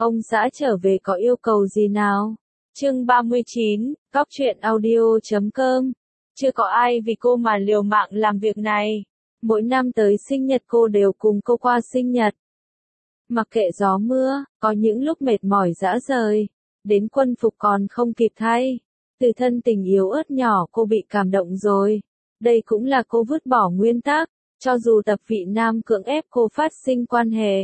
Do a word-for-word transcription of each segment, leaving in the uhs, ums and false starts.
Ông xã trở về có yêu cầu gì nào? Chương ba mươi chín, góc truyện audio chấm com. Chưa có ai vì cô mà liều mạng làm việc này. Mỗi năm tới sinh nhật cô đều cùng cô qua sinh nhật. Mặc kệ gió mưa, có những lúc mệt mỏi rã rời. Đến quân phục còn không kịp thay. Từ thân tình yếu ớt nhỏ cô bị cảm động rồi. Đây cũng là cô vứt bỏ nguyên tắc. Cho dù tập vị nam cưỡng ép cô phát sinh quan hệ.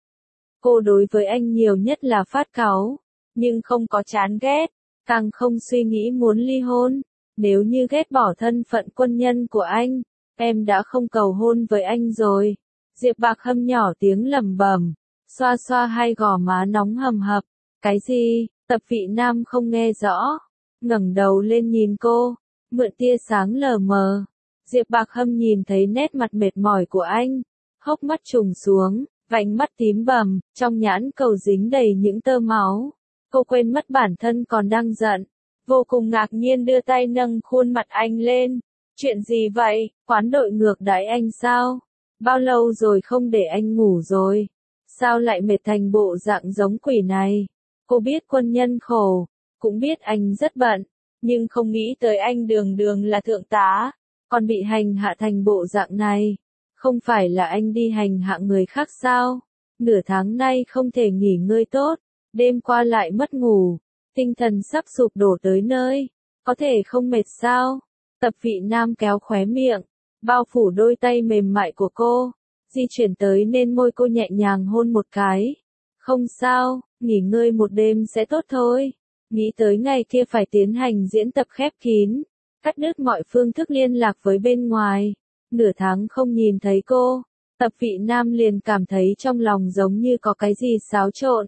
Cô đối với anh nhiều nhất là phát cáu. Nhưng không có chán ghét. Càng không suy nghĩ muốn ly hôn. Nếu như ghét bỏ thân phận quân nhân của anh, em đã không cầu hôn với anh rồi. Diệp Bạc Hâm nhỏ tiếng lẩm bẩm, xoa xoa hai gò má nóng hầm hập. Cái gì? Tập vị nam không nghe rõ. Ngẩng đầu lên nhìn cô, mượn tia sáng lờ mờ. Diệp Bạc Hâm nhìn thấy nét mặt mệt mỏi của anh, hốc mắt trùng xuống, vành mắt tím bầm, trong nhãn cầu dính đầy những tơ máu. Cô quên mất bản thân còn đang giận, vô cùng ngạc nhiên đưa tay nâng khuôn mặt anh lên. Chuyện gì vậy, quán đội ngược đãi anh sao? Bao lâu rồi không để anh ngủ rồi? Sao lại mệt thành bộ dạng giống quỷ này? Cô biết quân nhân khổ, cũng biết anh rất bận, nhưng không nghĩ tới anh đường đường là thượng tá, còn bị hành hạ thành bộ dạng này. Không phải là anh đi hành hạ người khác sao? Nửa tháng nay không thể nghỉ ngơi tốt, đêm qua lại mất ngủ, tinh thần sắp sụp đổ tới nơi, có thể không mệt sao? Tập vị nam kéo khóe miệng, bao phủ đôi tay mềm mại của cô, di chuyển tới nên môi cô nhẹ nhàng hôn một cái. Không sao, nghỉ ngơi một đêm sẽ tốt thôi. Nghĩ tới ngày kia phải tiến hành diễn tập khép kín, cắt đứt mọi phương thức liên lạc với bên ngoài. Nửa tháng không nhìn thấy cô, tập vị nam liền cảm thấy trong lòng giống như có cái gì xáo trộn.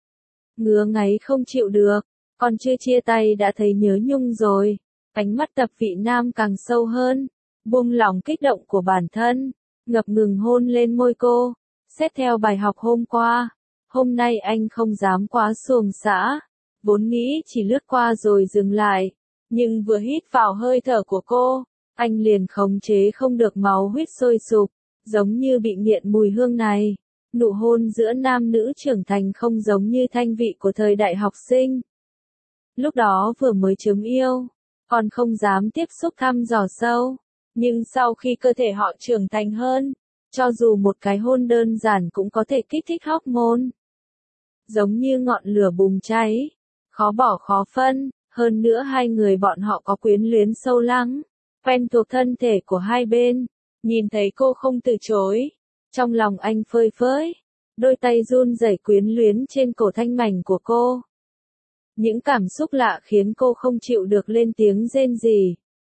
Ngứa ngáy không chịu được, còn chưa chia tay đã thấy nhớ nhung rồi. Ánh mắt tập vị nam càng sâu hơn, buông lỏng kích động của bản thân, ngập ngừng hôn lên môi cô. Xét theo bài học hôm qua, hôm nay anh không dám quá xuồng xã, vốn nghĩ chỉ lướt qua rồi dừng lại, nhưng vừa hít vào hơi thở của cô, anh liền khống chế không được máu huyết sôi sục, giống như bị nghiện mùi hương này. Nụ hôn giữa nam nữ trưởng thành không giống như thanh vị của thời đại học sinh. Lúc đó vừa mới chớm yêu, còn không dám tiếp xúc thăm dò sâu, nhưng sau khi cơ thể họ trưởng thành hơn, cho dù một cái hôn đơn giản cũng có thể kích thích hormone. Giống như ngọn lửa bùng cháy, khó bỏ khó phân, hơn nữa hai người bọn họ có quyến luyến sâu lắng, quen thuộc thân thể của hai bên. Nhìn thấy cô không từ chối, trong lòng anh phơi phới, đôi tay run rẩy quyến luyến trên cổ thanh mảnh của cô. Những cảm xúc lạ khiến cô không chịu được lên tiếng rên rỉ.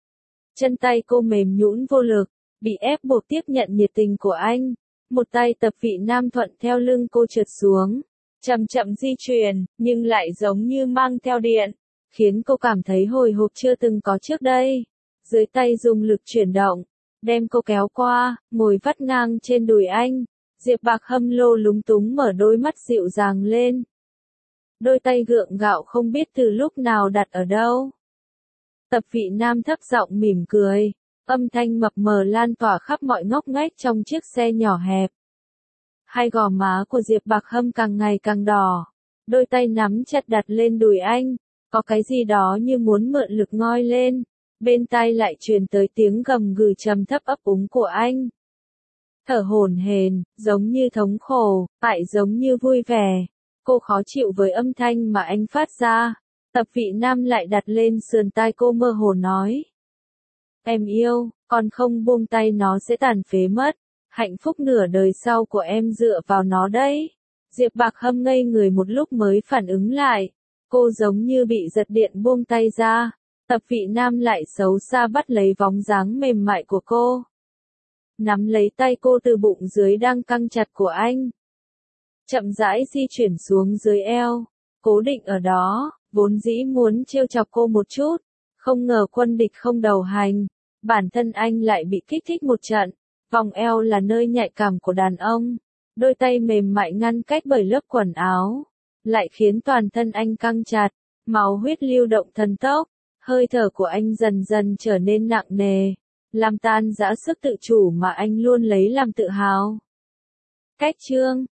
Chân tay cô mềm nhũn vô lực, bị ép buộc tiếp nhận nhiệt tình của anh. Một tay tập vị nam thuận theo lưng cô trượt xuống, chậm chậm di chuyển, nhưng lại giống như mang theo điện, khiến cô cảm thấy hồi hộp chưa từng có trước đây. Dưới tay dùng lực chuyển động, đem cô kéo qua, ngồi vắt ngang trên đùi anh. Diệp Bạc Hâm lô lúng túng mở đôi mắt dịu dàng lên. Đôi tay gượng gạo không biết từ lúc nào đặt ở đâu. Tập vị nam thấp giọng mỉm cười, âm thanh mập mờ lan tỏa khắp mọi ngóc ngách trong chiếc xe nhỏ hẹp. Hai gò má của Diệp Bạc Hâm càng ngày càng đỏ, đôi tay nắm chặt đặt lên đùi anh, có cái gì đó như muốn mượn lực ngoi lên. Bên tai lại truyền tới tiếng gầm gừ trầm thấp ấp úng của anh. Thở hổn hển, giống như thống khổ, lại giống như vui vẻ. Cô khó chịu với âm thanh mà anh phát ra. Tập vị nam lại đặt lên sườn tai cô mơ hồ nói. Em yêu, còn không buông tay nó sẽ tàn phế mất. Hạnh phúc nửa đời sau của em dựa vào nó đấy. Diệp Bạc Hâm ngây người một lúc mới phản ứng lại. Cô giống như bị giật điện buông tay ra. Tập vị nam lại xấu xa bắt lấy vóng dáng mềm mại của cô. Nắm lấy tay cô từ bụng dưới đang căng chặt của anh. Chậm rãi di chuyển xuống dưới eo, cố định ở đó, vốn dĩ muốn trêu chọc cô một chút. Không ngờ quân địch không đầu hành, bản thân anh lại bị kích thích một trận. Vòng eo là nơi nhạy cảm của đàn ông. Đôi tay mềm mại ngăn cách bởi lớp quần áo, lại khiến toàn thân anh căng chặt, máu huyết lưu động thần tốc. Hơi thở của anh dần dần trở nên nặng nề, làm tan rã sức tự chủ mà anh luôn lấy làm tự hào. Cách chương